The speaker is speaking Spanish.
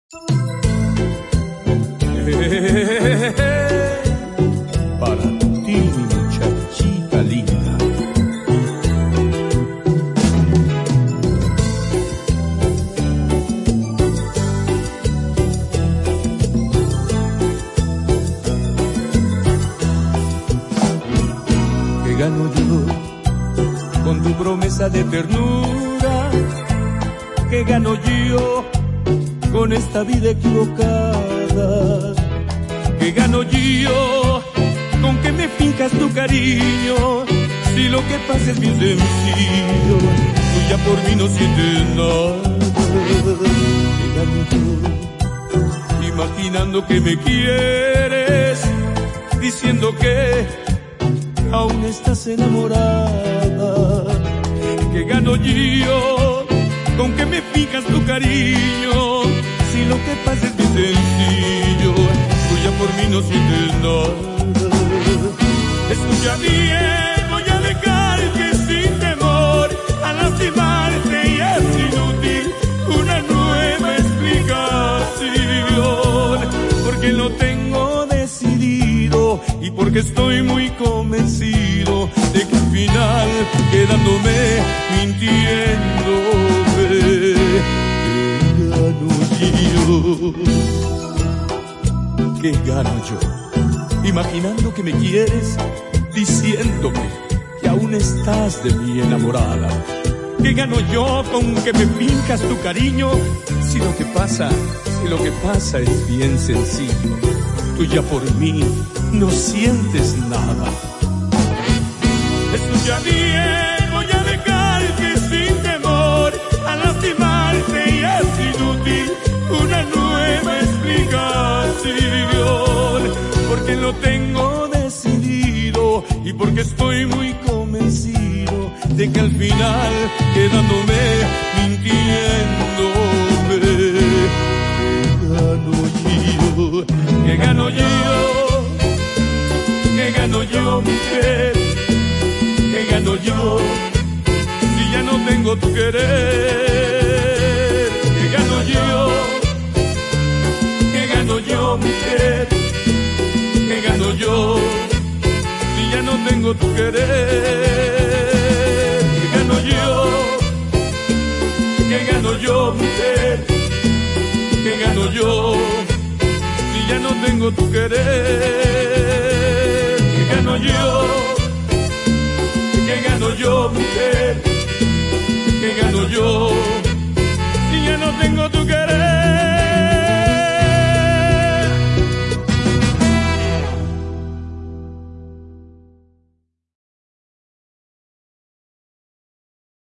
Para ti, mi muchachita linda. ¿Qué gano yo con tu promesa de ternura? ¿Qué gano yo con esta vida equivocada? ¿Qué gano yo con que me fincas tu cariño? Si lo que pasa es bien sencillo, tú ya por mí no sientes nada. ¿Qué gano yo imaginando que me quieres, diciendo que aún estás enamorada? ¿Qué gano yo con que me fijas tu cariño? Si lo que pasa es bien sencillo, tú ya por mí no sientes nada. Escucha bien, voy a dejarte sin temor a lastimarte y es inútil una nueva explicación, porque lo tengo decidido y porque estoy muy convencido de que al final quedándome mintiéndome. ¿Qué gano yo imaginando que me quieres, diciéndome que aún estás de mí enamorada? ¿Qué gano yo con que me fincas tu cariño? Si lo que pasa es bien sencillo, tú ya por mí no sientes nada. Escucha bien, voy a dejarte sin temor a lastimarte y es inútil una nueva explicación, porque lo tengo decidido y porque estoy muy convencido de que al final quedándome mintiéndome. ¿Qué gano yo? ¿Qué gano yo, mujer? ¿Qué gano yo si ya no tengo tu querer? ¿Qué gano yo? ¿Qué gano yo, mujer? ¿Qué gano yo si ya no tengo tu querer? ¿Qué gano yo? ¿Qué gano yo, mujer? ¿Qué gano yo si ya no tengo tu querer? ¿Qué gano yo? ¿Qué gano yo, mujer? ¿Qué gano yo si ya no tengo tu querer?